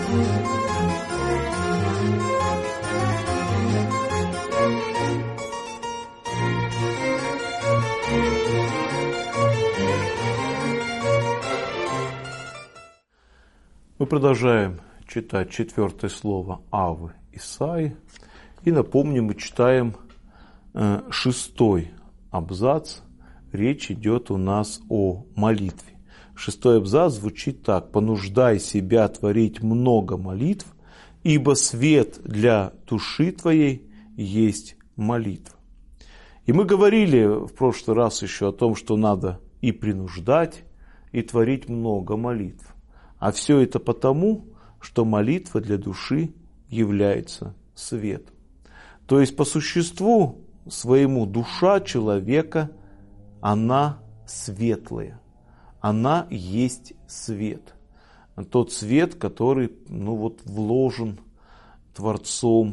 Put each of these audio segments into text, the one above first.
Мы продолжаем читать 4 слово Авы Исаии. И напомню, мы читаем 6 абзац. Речь идет у нас о молитве. 6 абзац звучит так: «Понуждай себя творить много молитв, ибо свет для души твоей есть молитва». И мы говорили в прошлый раз еще о том, что надо и принуждать, и творить много молитв. А все это потому, что молитва для души является светом. То есть по существу своему душа человека, она светлая. Она есть свет. Тот свет, который вложен Творцом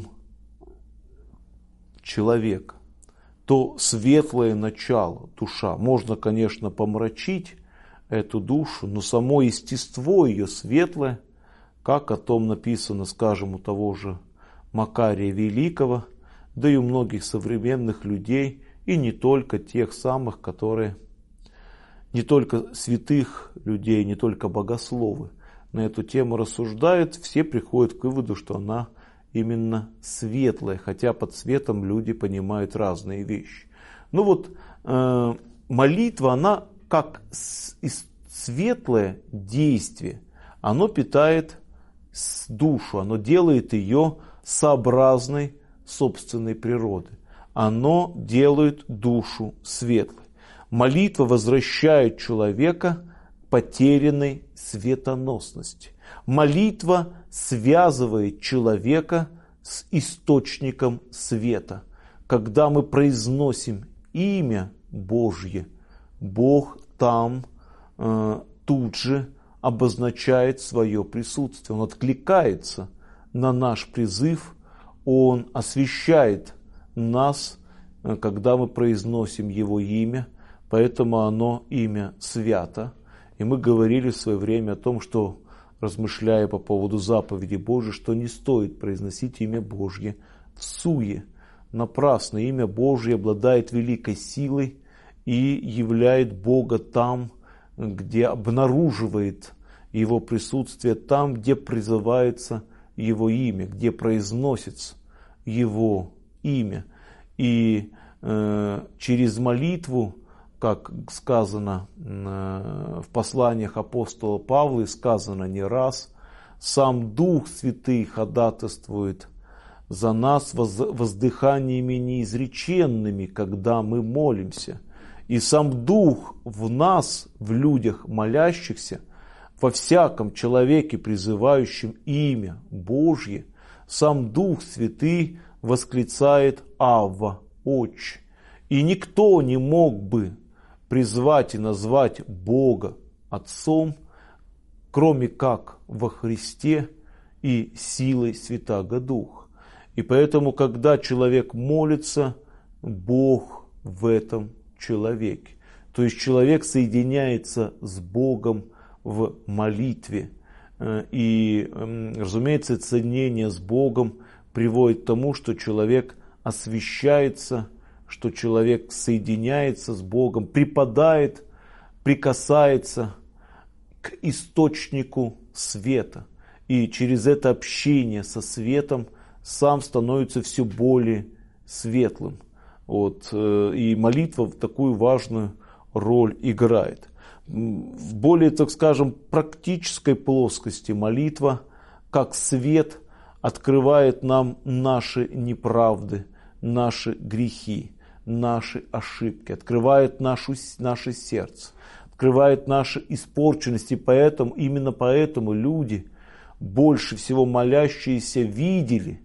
человека. То светлое начало, душа. Можно, конечно, помрачить эту душу, но само естество ее светлое, как о том написано, скажем, у того же Макария Великого, да и у многих современных людей, и не только тех самых, которые, не только святых людей, не только богословы на эту тему рассуждают, все приходят к выводу, что она именно светлая, хотя под светом люди понимают разные вещи. Молитва, она как светлое действие, оно питает душу, оно делает ее сообразной собственной природы. Оно делает душу светлой. Молитва возвращает человека к потерянной светоносности. Молитва связывает человека с источником света. Когда мы произносим имя Божье, Бог там тут же обозначает свое присутствие. Он откликается на наш призыв, Он освящает нас, когда мы произносим Его имя, поэтому оно имя свято. И мы говорили в свое время о том, что, размышляя по поводу заповеди Божьей, что не стоит произносить имя Божье всуе. Напрасно. Имя Божье обладает великой силой и являет Бога там, где обнаруживает Его присутствие, там, где призывается Его имя, где произносится Его имя. И через молитву, как сказано в посланиях апостола Павла, и сказано не раз, сам Дух Святый ходатайствует за нас воздыханиями неизреченными, когда мы молимся. И сам Дух в нас, в людях молящихся, во всяком человеке, призывающем имя Божье, сам Дух Святый восклицает «Авва, Отче». И никто не мог бы призвать и назвать Бога Отцом, кроме как во Христе и силой Святаго Духа. И поэтому, когда человек молится, Бог в этом человеке. То есть человек соединяется с Богом в молитве. И, разумеется, это соединение с Богом приводит к тому, что человек освящается, что человек соединяется с Богом, припадает, прикасается к источнику света. И через это общение со светом сам становится все более светлым. И молитва такую важную роль играет. В более, так скажем, практической плоскости молитва, как свет, открывает нам наши неправды, наши грехи, наши ошибки, открывает наше сердце, открывает наши испорченности. Именно поэтому люди, больше всего молящиеся, видели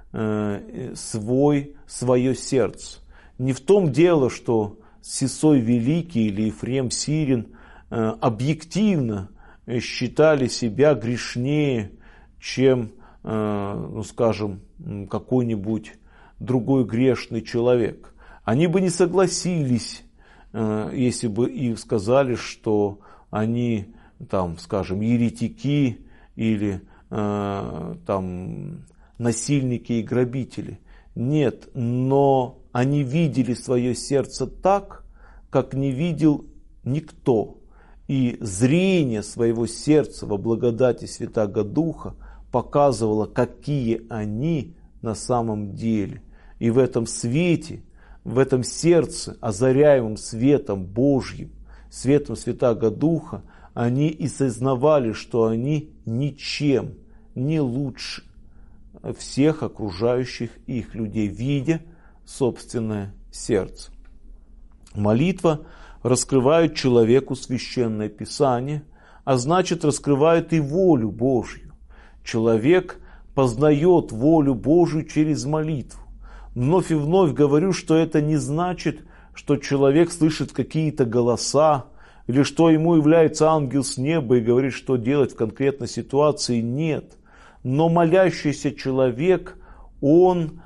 свое сердце. Не в том дело, что Сисой Великий или Ефрем Сирин объективно считали себя грешнее, чем, какой-нибудь другой грешный человек. Они бы не согласились, если бы им сказали, что они, еретики или там насильники и грабители. Нет, но они видели свое сердце так, как не видел никто. И зрение своего сердца во благодати Святаго Духа показывало, какие они на самом деле. И в этом свете, в этом сердце, озаряемом светом Божьим, светом Святаго Духа, они и сознавали, что они ничем не лучше всех окружающих их людей, видя собственное сердце. Молитва раскрывает человеку Священное Писание, а значит, раскрывает и волю Божью. Человек познает волю Божию через молитву. Вновь и вновь говорю, что это не значит, что человек слышит какие-то голоса, или что ему является ангел с неба и говорит, что делать в конкретной ситуации. Нет. Но молящийся человек, он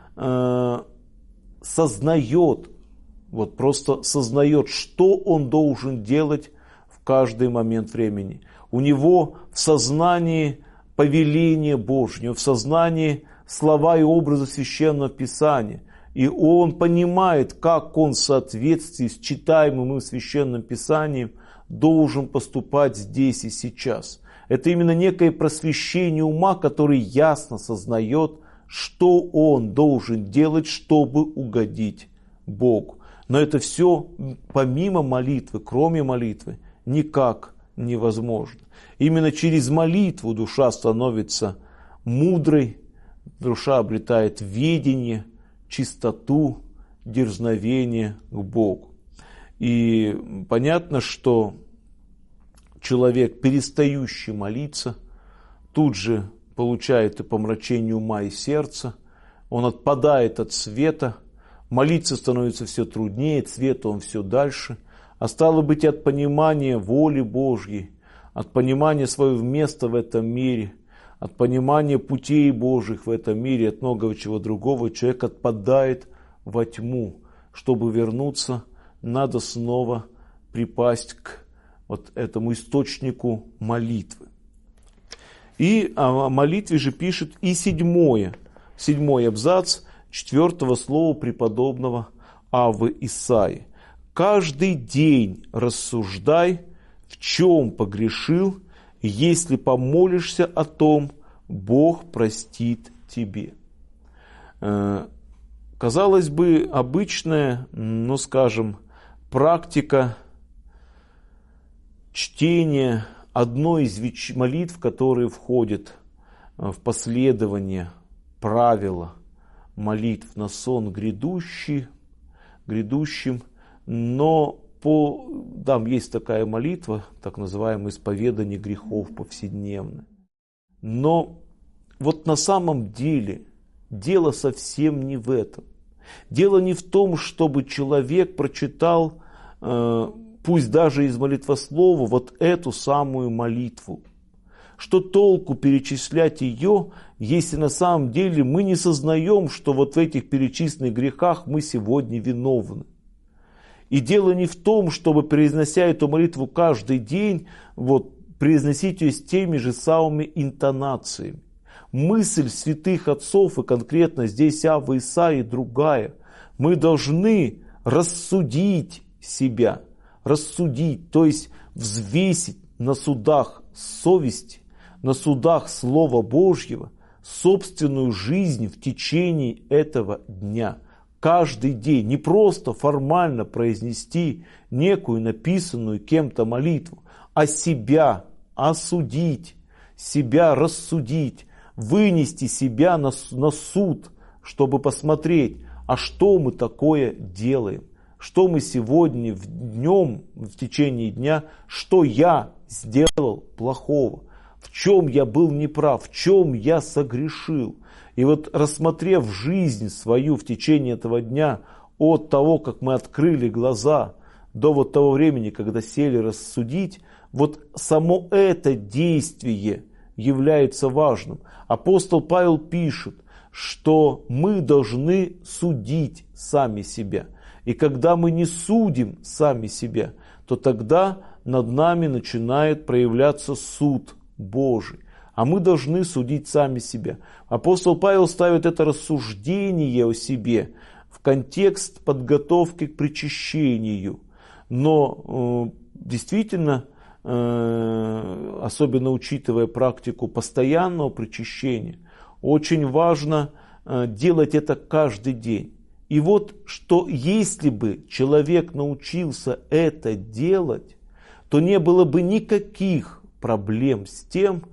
сознает, вот просто сознает, что он должен делать в каждый момент времени. У него в сознании повеление Божье, в сознании слова и образы Священного Писания. И он понимает, как он в соответствии с читаемым им Священным Писанием должен поступать здесь и сейчас. Это именно некое просвещение ума, который ясно сознает, что он должен делать, чтобы угодить Богу. Но это все помимо молитвы, кроме молитвы, никак невозможно. Именно через молитву душа становится мудрой, душа обретает ведение, чистоту, дерзновение к Богу. И понятно, что человек, перестающий молиться, тут же получает и помрачение ума и сердца, он отпадает от света, молиться становится все труднее, от света он все дальше, а стало быть, от понимания воли Божьей, от понимания своего места в этом мире, от понимания путей Божьих в этом мире, от многого чего другого, человек отпадает во тьму. Чтобы вернуться, надо снова припасть к вот этому источнику молитвы. И о молитве же пишет и седьмой абзац 4 слова преподобного Аввы Исаии. «Каждый день рассуждай, в чем погрешил, если помолишься о том, Бог простит тебе». Казалось бы, обычная, практика чтения одной из молитв, которые входят в последование правила молитв на сон грядущим, но там есть такая молитва, так называемое исповедание грехов повседневное. Но вот на самом деле дело совсем не в этом. Дело не в том, чтобы человек прочитал, пусть даже из молитвослова, вот эту самую молитву. Что толку перечислять ее, если на самом деле мы не сознаем, что вот в этих перечисленных грехах мы сегодня виновны. И дело не в том, чтобы, произнося эту молитву каждый день, произносить ее с теми же самыми интонациями. Мысль святых отцов, и конкретно здесь Аввы Исаии, другая. Мы должны рассудить себя, то есть взвесить на судах совести, на судах Слова Божьего собственную жизнь в течение этого дня. Каждый день не просто формально произнести некую написанную кем-то молитву, а себя осудить, себя рассудить, вынести себя на суд, чтобы посмотреть, а что мы такое делаем, что мы сегодня в течение дня, что я сделал плохого, в чем я был неправ, в чем я согрешил. И вот рассмотрев жизнь свою в течение этого дня, от того, как мы открыли глаза, до того времени, когда сели рассудить, само это действие является важным. Апостол Павел пишет, что мы должны судить сами себя. И когда мы не судим сами себя, то тогда над нами начинает проявляться суд Божий. а мы должны судить сами себя. Апостол Павел ставит это рассуждение о себе в контекст подготовки к причащению. Но действительно, особенно учитывая практику постоянного причащения, очень важно делать это каждый день. И вот что если бы человек научился это делать, то не было бы никаких проблем с тем,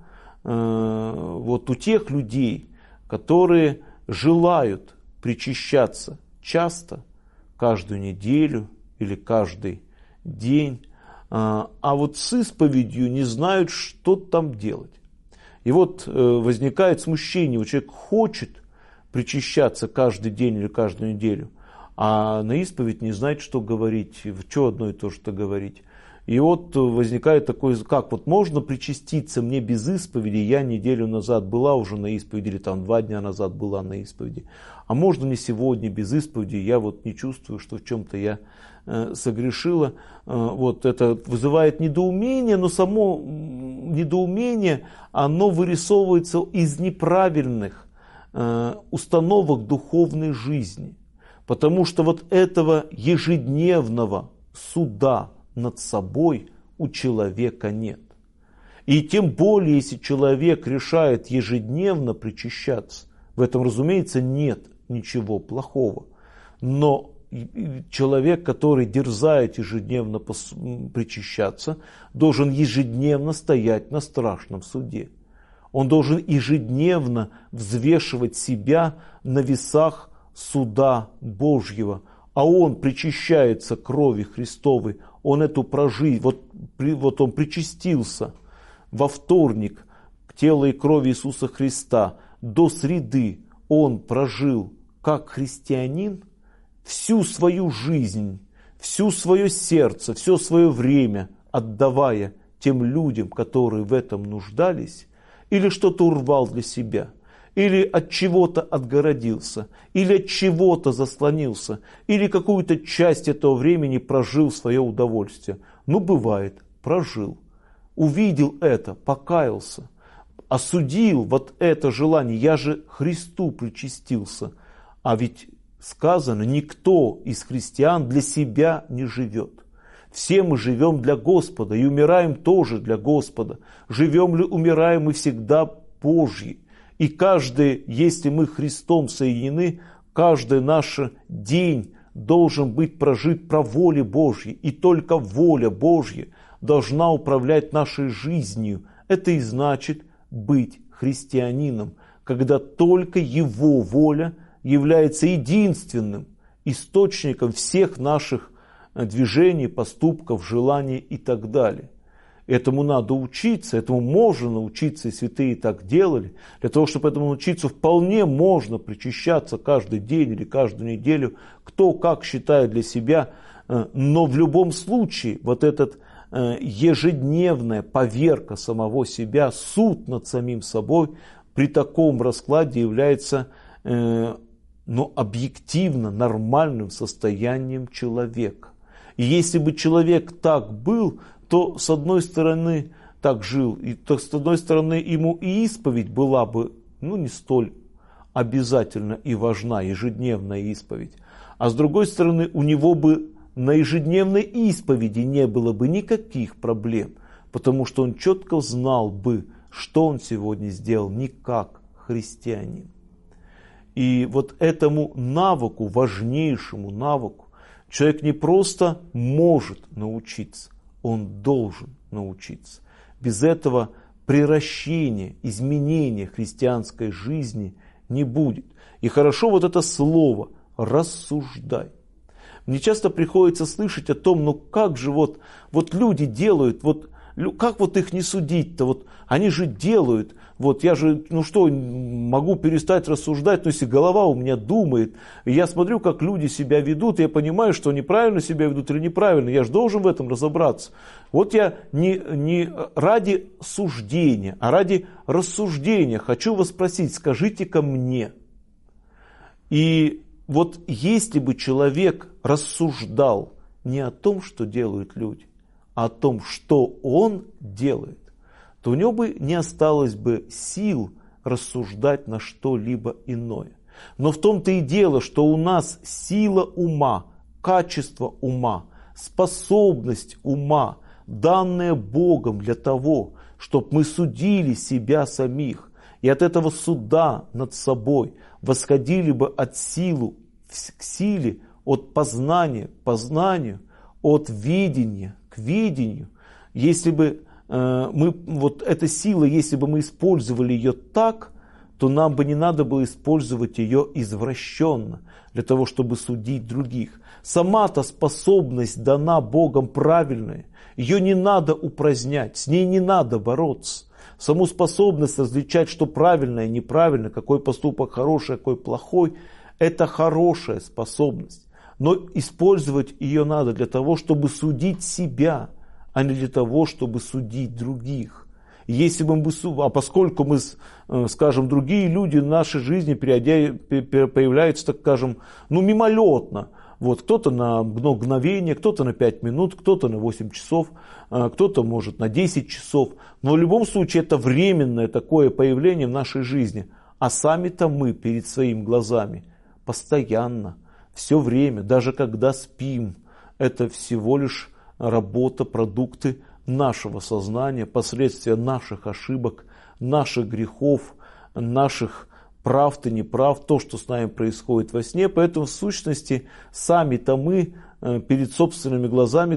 вот у тех людей, которые желают причащаться часто, каждую неделю или каждый день, а вот с исповедью не знают, что там делать. И вот возникает смущение, человек хочет причащаться каждый день или каждую неделю, а на исповедь не знает, что говорить, что одно и то же говорить. И вот возникает такой, как вот можно причаститься мне без исповеди, я неделю назад была уже на исповеди, или там 2 дня назад была на исповеди, а можно мне сегодня без исповеди, я вот не чувствую, что в чем-то я согрешила. Вот это вызывает недоумение, но само недоумение, оно вырисовывается из неправильных установок духовной жизни, потому что вот этого ежедневного суда над собой у человека нет. И тем более, если человек решает ежедневно причащаться, в этом, разумеется, нет ничего плохого. Но человек, который дерзает ежедневно причащаться, должен ежедневно стоять на страшном суде. Он должен ежедневно взвешивать себя на весах суда Божьего. А он причащается крови Христовой, он эту прожил, вот он причастился во вторник к телу и крови Иисуса Христа, до среды он прожил как христианин всю свою жизнь, всю свое сердце, все свое время отдавая тем людям, которые в этом нуждались, или что-то урвал для себя, или от чего-то отгородился, или от чего-то заслонился, или какую-то часть этого времени прожил в свое удовольствие. Ну, бывает, прожил, увидел это, покаялся, осудил вот это желание, я же Христу причастился. А ведь сказано, никто из христиан для себя не живет. Все мы живем для Господа и умираем тоже для Господа. Живем ли, умираем мы всегда Божьи. И каждый, если мы Христом соединены, каждый наш день должен быть прожит по воле Божьей. И только воля Божья должна управлять нашей жизнью. Это и значит быть христианином, когда только Его воля является единственным источником всех наших движений, поступков, желаний и так далее. Этому надо учиться, этому можно научиться, и святые так делали. Для того, чтобы этому научиться, вполне можно причащаться каждый день или каждую неделю, кто как считает для себя. Но в любом случае, вот этот ежедневная поверка самого себя, суд над самим собой, при таком раскладе является объективно нормальным состоянием человека. И если бы человек так был, то с одной стороны так жил, и то, с одной стороны ему и исповедь была бы не столь обязательна и важна, ежедневная исповедь, а с другой стороны у него бы на ежедневной исповеди не было бы никаких проблем, потому что он четко знал бы, что он сегодня сделал не как христианин. И вот этому навыку, важнейшему навыку, человек не просто может научиться, он должен научиться. Без этого приращения, изменения христианской жизни не будет. И хорошо вот это слово «рассуждай». Мне часто приходится слышать о том, как же вот люди делают, как вот их не судить-то, вот они же делают, вот я же, могу перестать рассуждать, если голова у меня думает, и я смотрю, как люди себя ведут, и я понимаю, что они правильно себя ведут или неправильно, я же должен в этом разобраться. Вот я не ради суждения, а ради рассуждения хочу вас спросить, скажите-ка мне. И вот если бы человек рассуждал не о том, что делают люди, а о том, что он делает, то у него бы не осталось бы сил рассуждать на что-либо иное. Но в том-то и дело, что у нас сила ума, качество ума, способность ума, данная Богом для того, чтобы мы судили себя самих, и от этого суда над собой восходили бы от силы к силе, от познания к познанию, от видения к видению. Если бы эта сила, если бы мы использовали ее так, то нам бы не надо было использовать ее извращенно, для того, чтобы судить других. Сама-то способность дана Богом правильная, ее не надо упразднять, с ней не надо бороться. Саму способность различать, что правильное, неправильно, какой поступок хороший, какой плохой, это хорошая способность. Но использовать ее надо для того, чтобы судить себя, а не для того, чтобы судить других. Если бы мы, поскольку мы, скажем, другие люди в нашей жизни появляются, так скажем, мимолетно. Вот, кто-то на мгновение, кто-то на 5 минут, кто-то на 8 часов, кто-то может на 10 часов. Но в любом случае это временное такое появление в нашей жизни. А сами-то мы перед своими глазами постоянно, все время, даже когда спим, это всего лишь работа, продукты нашего сознания, последствия наших ошибок, наших грехов, наших прав ты, неправ, то, что с нами происходит во сне. Поэтому в сущности сами-то мы перед собственными глазами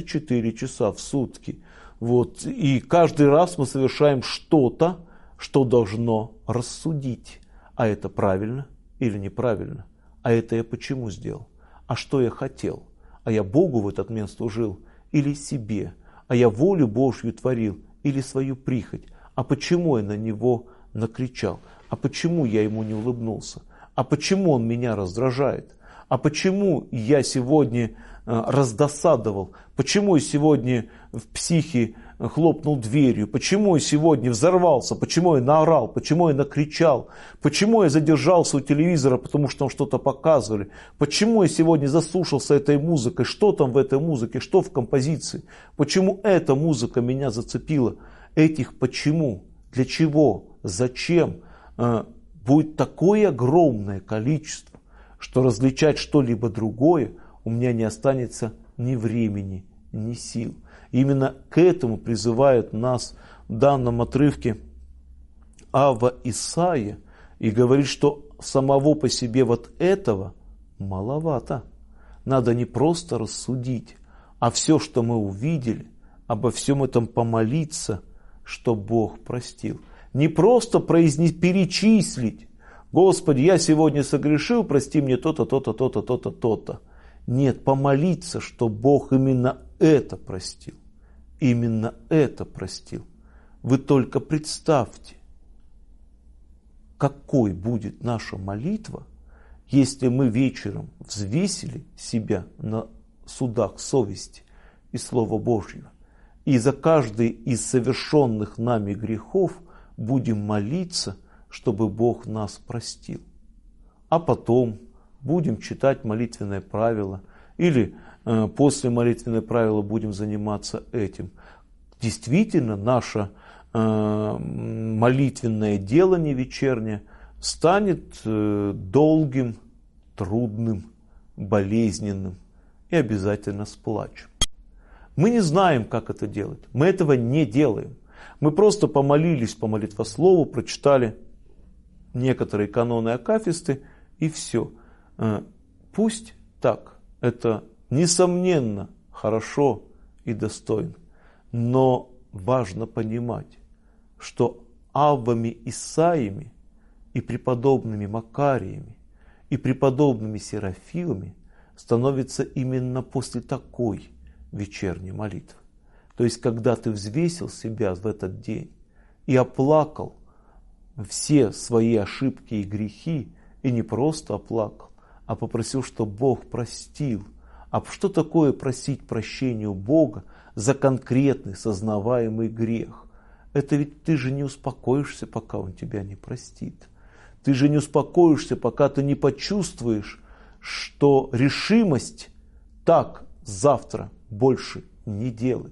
24 часа в сутки. Вот. И каждый раз мы совершаем что-то, что должно рассудить. А это правильно или неправильно? А это я почему сделал? А что я хотел? А я Богу в этот момент служил или себе? А я волю Божью творил или свою прихоть? А почему я на него накричал? А почему я ему не улыбнулся? А почему он меня раздражает? А почему я сегодня раздосадовал? Почему я сегодня в психе хлопнул дверью? Почему я сегодня взорвался? Почему я наорал? Почему я накричал? Почему я задержался у телевизора, потому что там что-то показывали? Почему я сегодня заслушался этой музыкой? Что там в этой музыке? Что в композиции? Почему эта музыка меня зацепила? Этих почему? Для чего? Зачем? Будет такое огромное количество, что различать что-либо другое у меня не останется ни времени, ни сил. И именно к этому призывает нас в данном отрывке Авва Исаия и говорит, что самого по себе вот этого маловато. Надо не просто рассудить, а все, что мы увидели, обо всем этом помолиться, что Бог простил. Не просто перечислить: Господи, я сегодня согрешил, прости мне то-то, то-то, то-то, то-то, то-то. Нет, помолиться, что Бог именно это простил. Именно это простил. Вы только представьте, какой будет наша молитва, если мы вечером взвесили себя на судах совести и Слова Божьего, и за каждый из совершенных нами грехов будем молиться, чтобы Бог нас простил. А потом будем читать молитвенное правило, или после молитвенного правила будем заниматься этим. Действительно, наше молитвенное делание вечернее станет долгим, трудным, болезненным и обязательно с плачем. Мы не знаем, как это делать. Мы этого не делаем. Мы просто помолились по молитвослову, прочитали некоторые каноны акафисты и все. Пусть так. Это несомненно хорошо и достойно. Но важно понимать, что Аввами Исаиями и преподобными Макариями и преподобными Серафимами становится именно после такой вечерней молитвы. То есть, когда ты взвесил себя в этот день и оплакал все свои ошибки и грехи, и не просто оплакал, а попросил, чтобы Бог простил. А что такое просить прощения у Бога за конкретный сознаваемый грех? Это ведь ты же не успокоишься, пока Он тебя не простит. Ты же не успокоишься, пока ты не почувствуешь, что решимость так завтра больше не делать.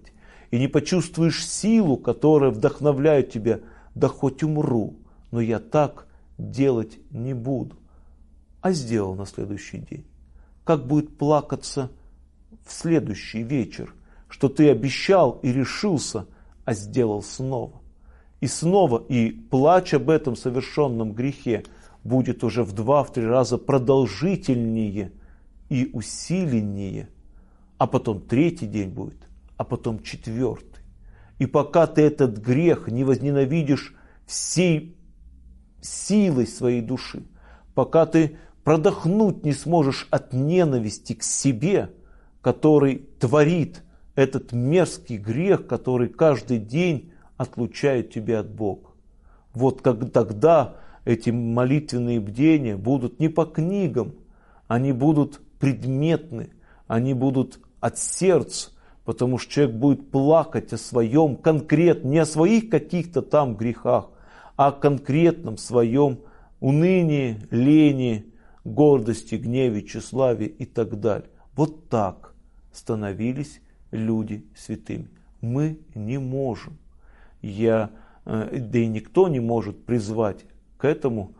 и не почувствуешь силу, которая вдохновляет тебя, да хоть умру, но я так делать не буду. А сделал на следующий день. Как будет плакаться в следующий вечер, что ты обещал и решился, а сделал снова. И снова, и плач об этом совершенном грехе будет уже в 2-3 раза продолжительнее и усиленнее. А потом 3-й день будет, а потом 4-й. И пока ты этот грех не возненавидишь всей силой своей души, пока ты продохнуть не сможешь от ненависти к себе, который творит этот мерзкий грех, который каждый день отлучает тебя от Бога. Вот тогда эти молитвенные бдения будут не по книгам, они будут предметны, они будут от сердца, потому что человек будет плакать о своем конкретном, не о своих каких-то там грехах, а о конкретном своем унынии, лени, гордости, гневе, тщеславии и так далее. Вот так становились люди святыми. Мы не можем. Да и никто не может призвать к этому.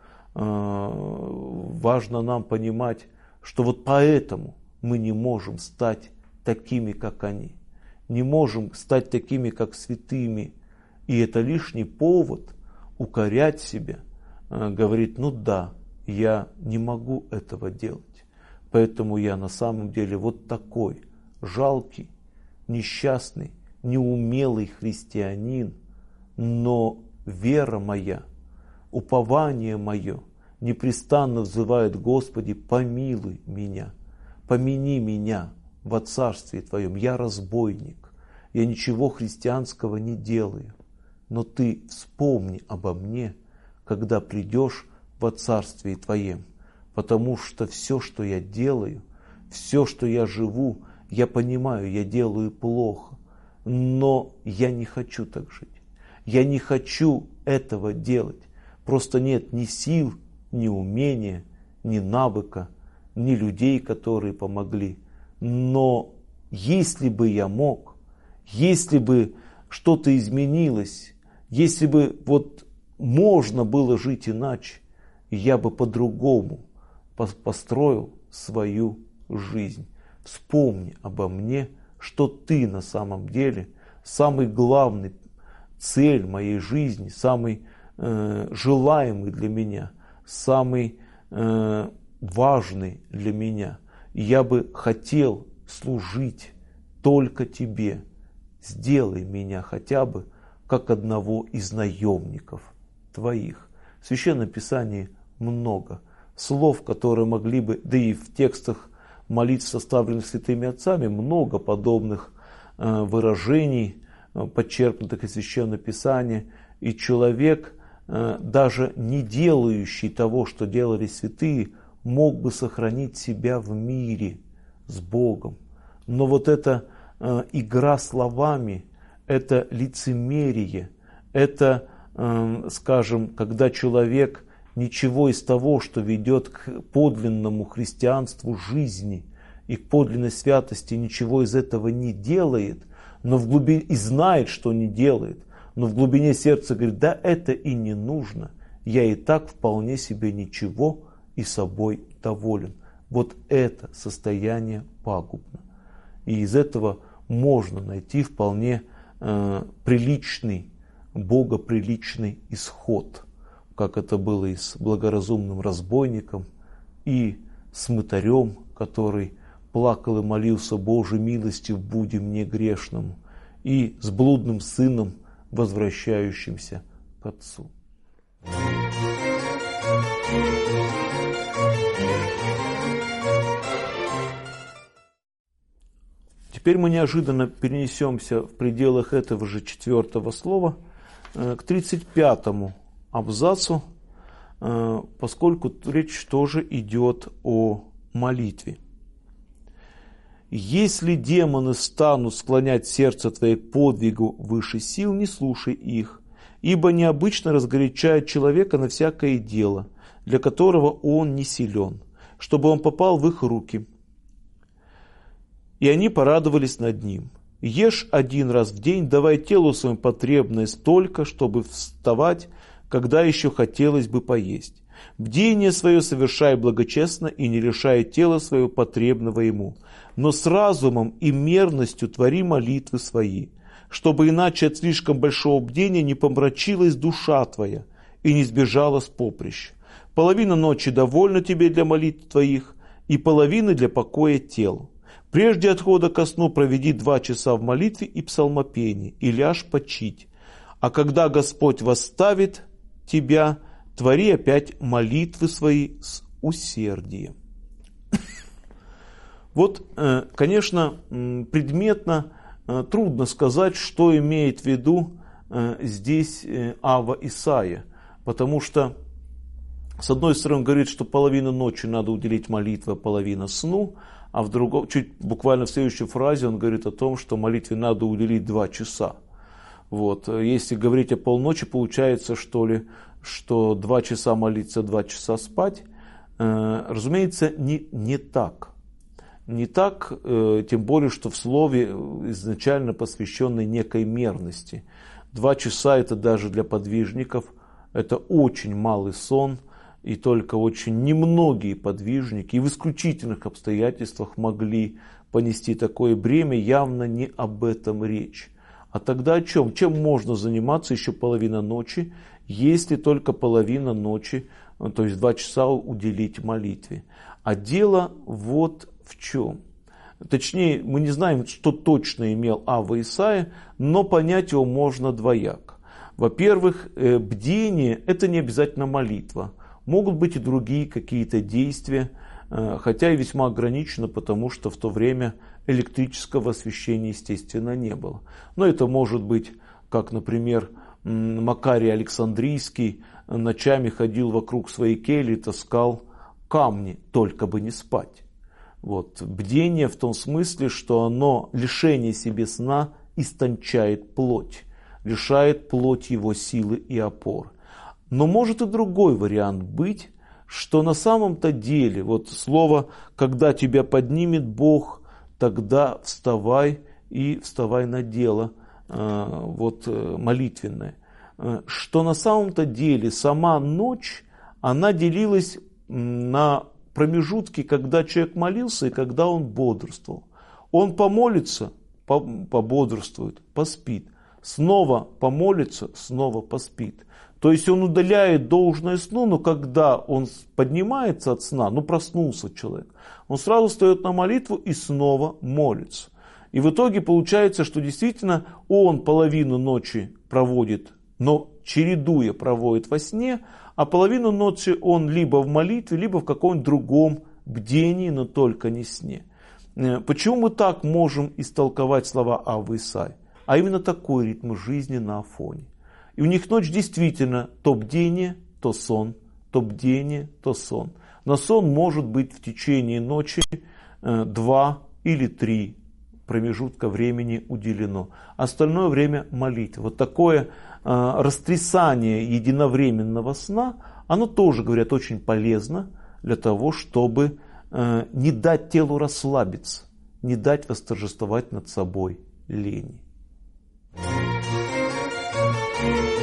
Важно нам понимать, что вот поэтому мы не можем стать такими, как они. Не можем стать такими, как святыми. И это лишний повод укорять себя. Говорит, ну да, я не могу этого делать. Поэтому я на самом деле вот такой жалкий, несчастный, неумелый христианин. Но вера моя, упование мое непрестанно взывает: Господи, помилуй меня, помяни меня во царстве Твоем. Я разбойник, я ничего христианского не делаю, но Ты вспомни обо мне, когда придешь во царстве Твоем, потому что все, что я делаю, все, что я живу, я понимаю, я делаю плохо, но я не хочу так жить. Я не хочу этого делать. Просто нет ни сил, ни умения, ни навыка, ни людей, которые помогли. Но если бы я мог, если бы что-то изменилось, если бы вот можно было жить иначе, я бы по-другому построил свою жизнь. Вспомни обо мне, что ты на самом деле самый главный цель моей жизни, самый желаемый для меня, самый важный для меня. И я бы хотел служить только Тебе. Сделай меня хотя бы как одного из наемников Твоих. В Священном Писании много слов, которые могли бы, да и в текстах молитв, составленных святыми отцами, много подобных выражений, подчеркнутых из Священного Писания. И человек, даже не делающий того, что делали святые, мог бы сохранить себя в мире с Богом. Но вот эта игра словами, это лицемерие, это, скажем, когда человек ничего из того, что ведет к подлинному христианству жизни и к подлинной святости, ничего из этого не делает, но в глубине и знает, что не делает, но в глубине сердца говорит: да это и не нужно, я и так вполне себе ничего и собой доволен. Вот это состояние пагубно. И из этого можно найти вполне приличный, богоприличный исход, как это было и с благоразумным разбойником, и с мытарем, который плакал и молился: Боже, милостив буди мне грешному, и с блудным сыном, возвращающимся к отцу. Теперь мы неожиданно перенесемся в пределах этого же 4-го слова к 35-му абзацу, поскольку речь тоже идет о молитве. «Если демоны станут склонять сердце твое к подвигу выше сил, не слушай их, ибо необычно разгорячает человека на всякое дело, для которого он не силен, чтобы он попал в их руки». И они порадовались над ним. Ешь 1 раз в день, давай телу своему потребное столько, чтобы вставать, когда еще хотелось бы поесть. Бдение свое совершай благочестно и не лишай тела своего потребного ему, но с разумом и мерностью твори молитвы свои, чтобы иначе от слишком большого бдения не помрачилась душа твоя и не сбежала с поприща. Половина ночи довольна тебе для молитв твоих, и половина для покоя телу. Прежде отхода ко сну проведи 2 часа в молитве и псалмопении, и ляжь почить. А когда Господь восставит тебя, твори опять молитвы свои с усердием. Вот, конечно, предметно трудно сказать, что имеет в виду здесь Авва Исаия, потому что, с одной стороны, он говорит, что половину ночи надо уделить молитве, а половина сну, а в другом, чуть буквально в следующей фразе он говорит о том, что молитве надо уделить 2 часа. Вот. Если говорить о полночи, получается, что ли, что 2 часа молиться, 2 часа спать. Разумеется, не так. Не так, тем более, что в слове изначально посвященной некой мерности. 2 часа это даже для подвижников, это очень малый сон, и только очень немногие подвижники и в исключительных обстоятельствах могли понести такое бремя, явно не об этом речь. А тогда о чем? Чем можно заниматься еще половина ночи, если только половина ночи, то есть 2 часа уделить молитве. А дело вот в чем. Точнее, мы не знаем, что точно имел Авва Исаия, но понять его можно двояко. Во-первых, бдение – это не обязательно молитва. Могут быть и другие какие-то действия, хотя и весьма ограничено, потому что в то время электрического освещения, естественно, не было. Но это может быть, как, например, Макарий Александрийский ночами ходил вокруг своей кельи, таскал камни, только бы не спать. Вот. Бдение в том смысле, что оно, лишение себе сна, истончает плоть, лишает плоть его силы и опоры. Но может и другой вариант быть, что на самом-то деле, вот слово «когда тебя поднимет Бог, тогда вставай и вставай на дело», вот молитвенное, что на самом-то деле сама ночь, она делилась на промежутки, когда человек молился и когда он бодрствовал. Он помолится, пободрствует, поспит, снова помолится, снова поспит. То есть он удаляет должное сну, но когда он поднимается от сна, проснулся человек, он сразу встает на молитву и снова молится. И в итоге получается, что действительно он половину ночи проводит, но чередуя проводит во сне, а половину ночи он либо в молитве, либо в каком-нибудь другом бдении, но только не сне. Почему мы так можем истолковать слова Аввы Исаии? А именно такой ритм жизни на Афоне. И у них ночь действительно то бдение, то сон, то бдение, то сон. На сон может быть в течение ночи 2 или 3 промежутка времени уделено. Остальное время молитва. Вот такое растрясание единовременного сна, оно тоже, говорят, очень полезно для того, чтобы не дать телу расслабиться, не дать восторжествовать над собой лени.